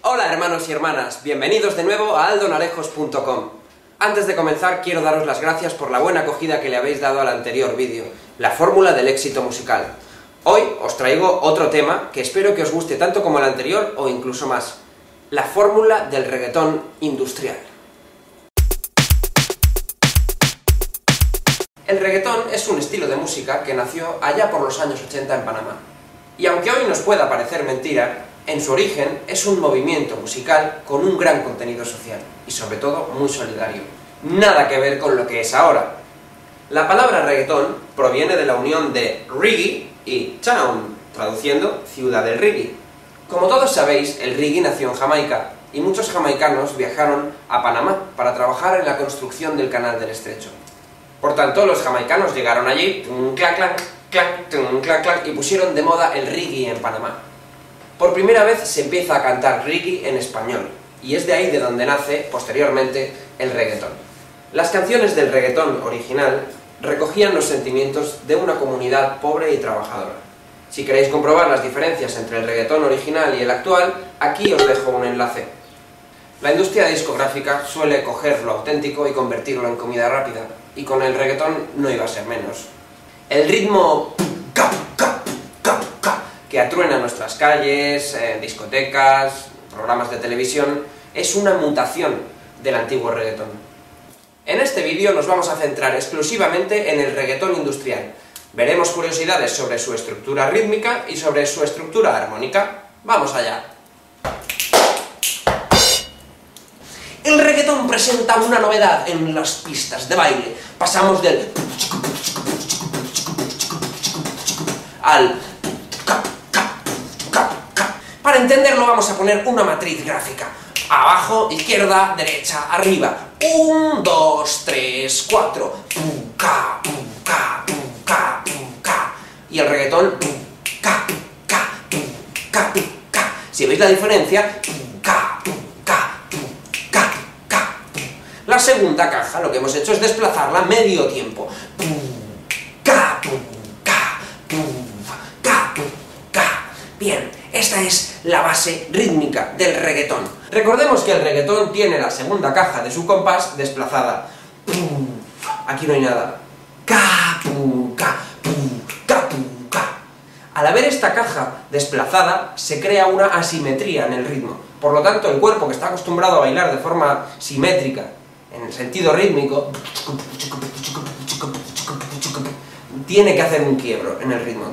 Hola hermanos y hermanas, bienvenidos de nuevo a aldonarejos.com. Antes de comenzar quiero daros las gracias por la buena acogida que le habéis dado al anterior vídeo, la fórmula del éxito musical. Hoy os traigo otro tema que espero que os guste tanto como el anterior o incluso más, la fórmula del reggaetón industrial. El reggaetón es un estilo de música que nació allá por los años 80 en Panamá. Y aunque hoy nos pueda parecer mentira, en su origen es un movimiento musical con un gran contenido social y sobre todo muy solidario. Nada que ver con lo que es ahora. La palabra reggaetón proviene de la unión de reggae y town, traduciendo ciudad del reggae. Como todos sabéis, el reggae nació en Jamaica y muchos jamaicanos viajaron a Panamá para trabajar en la construcción del Canal del Estrecho. Por tanto, los jamaicanos llegaron allí, y pusieron de moda el reggae en Panamá. Por primera vez se empieza a cantar reggae en español, y es de ahí de donde nace, posteriormente, el reggaetón. Las canciones del reggaetón original recogían los sentimientos de una comunidad pobre y trabajadora. Si queréis comprobar las diferencias entre el reggaetón original y el actual, aquí os dejo un enlace. La industria discográfica suele coger lo auténtico y convertirlo en comida rápida, y con el reggaetón no iba a ser menos. El ritmo que atruena nuestras calles, discotecas, programas de televisión, es una mutación del antiguo reggaetón. En este vídeo nos vamos a centrar exclusivamente en el reggaetón industrial. Veremos curiosidades sobre su estructura rítmica y sobre su estructura armónica. ¡Vamos allá! El reggaetón presenta una novedad en las pistas de baile. Pasamos del al... Para entenderlo vamos a poner una matriz gráfica. Abajo, izquierda, derecha, arriba. 1, 2, 3, 4. Y el reggaetón... Si veis la diferencia... La segunda caja lo que hemos hecho es desplazarla medio tiempo. Bien, esta es la base rítmica del reggaetón. Recordemos que el reggaetón tiene la segunda caja de su compás desplazada. Aquí no hay nada. Al haber esta caja desplazada, se crea una asimetría en el ritmo. Por lo tanto, el cuerpo que está acostumbrado a bailar de forma simétrica, en el sentido rítmico, tiene que hacer un quiebro en el ritmo.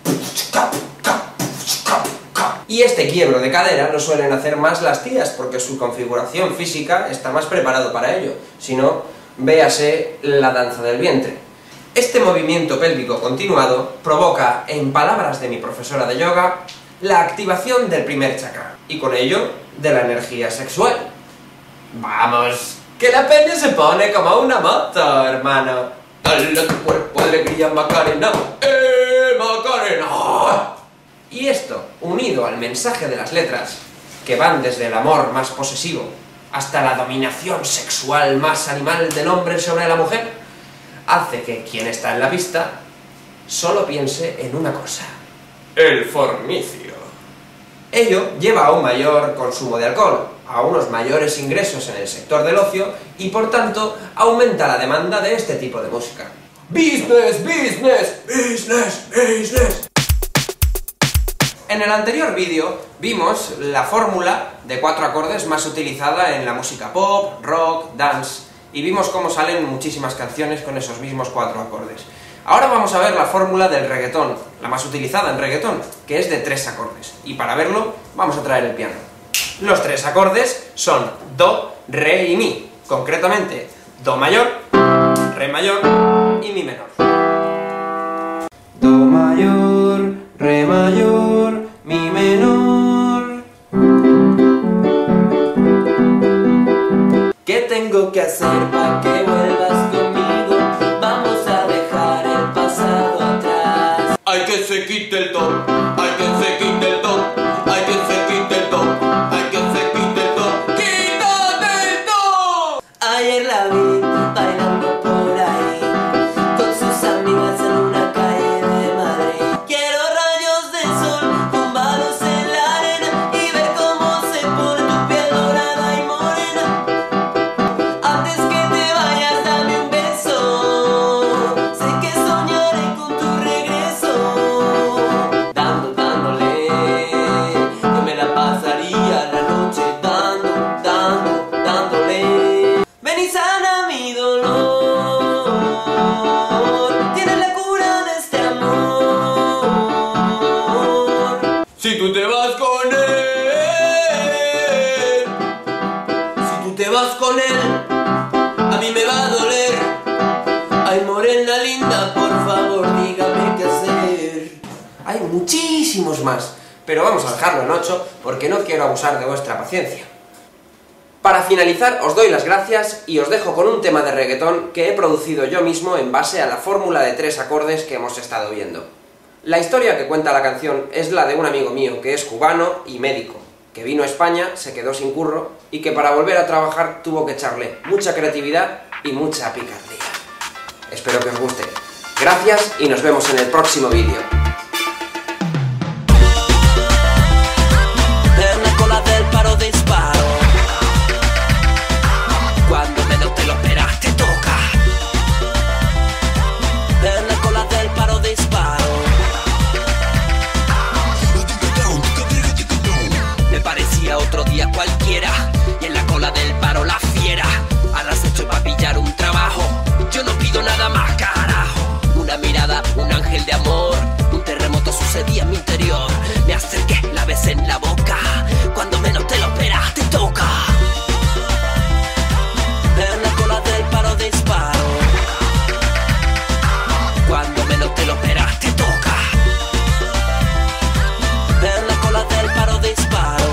Y este quiebro de cadera lo suelen hacer más las tías, porque su configuración física está más preparado para ello. Si no, véase la danza del vientre. Este movimiento pélvico continuado provoca, en palabras de mi profesora de yoga, la activación del primer chakra, y con ello, de la energía sexual. ¡Vamos! ¡Que la peña se pone como una moto, hermano! ¡Dale a tu cuerpo alegría, Macarena! Macarena! Y esto, unido al mensaje de las letras, que van desde el amor más posesivo hasta la dominación sexual más animal del hombre sobre la mujer, hace que quien está en la pista solo piense en una cosa: el fornicio. Ello lleva a un mayor consumo de alcohol, a unos mayores ingresos en el sector del ocio y, por tanto, aumenta la demanda de este tipo de música. ¡Business, business, business, business! En el anterior vídeo vimos la fórmula de 4 acordes más utilizada en la música pop, rock, dance, y vimos cómo salen muchísimas canciones con esos mismos 4 acordes. Ahora vamos a ver la fórmula del reggaetón, la más utilizada en reggaetón, que es de 3 acordes, y para verlo vamos a traer el piano. Los 3 acordes son Do, Re y Mi, concretamente Do mayor, Re mayor y Mi menor. Do mayor, Re mayor, Mi menor. ¿Qué tengo que hacer para que vuelvas conmigo? Vamos a dejar el pasado atrás. Hay que se quite el top, hay que se quite el top, hay que se quite el top, hay que se quite el top. ¡Quítate el top! Ayer la vi bailando por ahí con sus amigas en una calle de Madrid. Quiero rayos de sol tumbados en la arena y ver cómo se pone tu piel muchísimos más, pero vamos a dejarlo en 8 porque no quiero abusar de vuestra paciencia. Para finalizar, os doy las gracias y os dejo con un tema de reggaetón que he producido yo mismo en base a la fórmula de 3 acordes que hemos estado viendo. La historia que cuenta la canción es la de un amigo mío que es cubano y médico, que vino a España, se quedó sin curro y que para volver a trabajar tuvo que echarle mucha creatividad y mucha picardía. Espero que os guste. Gracias y nos vemos en el próximo vídeo. En la cola del paro disparo. Cuando menos te lo esperas te toca. En la cola del paro disparo. Me parecía otro día cualquiera y en la cola del paro la fiera. A las 8 pa' pillar un trabajo. Yo no pido nada más, carajo. Una mirada, un ángel de amor. Un terremoto sucedía en mi interior. Me acerqué, la besé en la boca. Cuando menos te lo esperas te toca. En la cola del paro disparo. Cuando menos te lo esperas te toca. En la cola del paro disparo.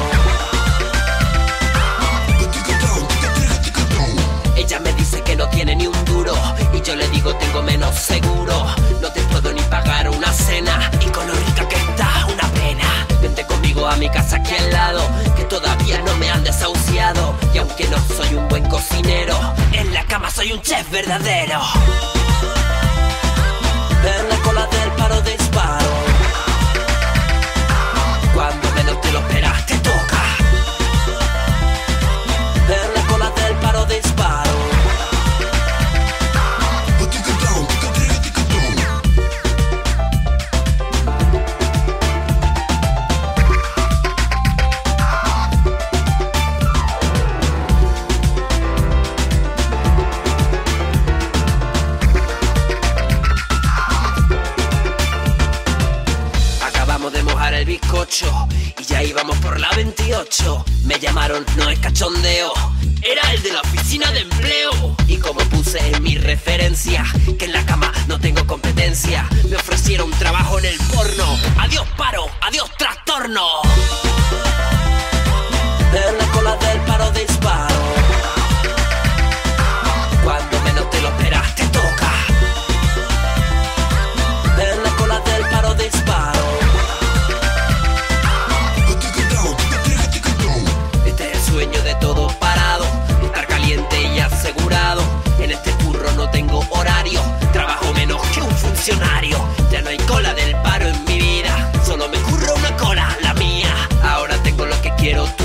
Ella me dice que no tiene ni un duro y yo le digo tengo menos seguro. No te puedo ni pagar una cena y con lo rica que está una pena. Vente conmigo a mi casa aquí al lado, que todavía no me han desahuciado. Y aunque no soy un buen cocinero, en la cama soy un chef verdadero. En la cola del paro disparo. Cuando menos te lo esperas te toca. En la cola del paro disparo. Acabamos de mojar el bizcocho y ya íbamos por la 28. Me llamaron, no es cachondeo, era el de la oficina de empleo. Y como puse en mi referencia que en la cama no tengo competencia, me ofrecieron trabajo en el porno. Adiós paro, adiós trastorno. En la cola del paro disparo. Cuando menos te lo esperas te toca. En la cola del paro disparo. Este es el sueño de todo parado, estar caliente y asegurado. En este curro no tengo horario, trabajo menos que un funcionario. Ya no hay cola del paro en mi vida, solo me curro una cola, la mía. Ahora tengo lo que quiero.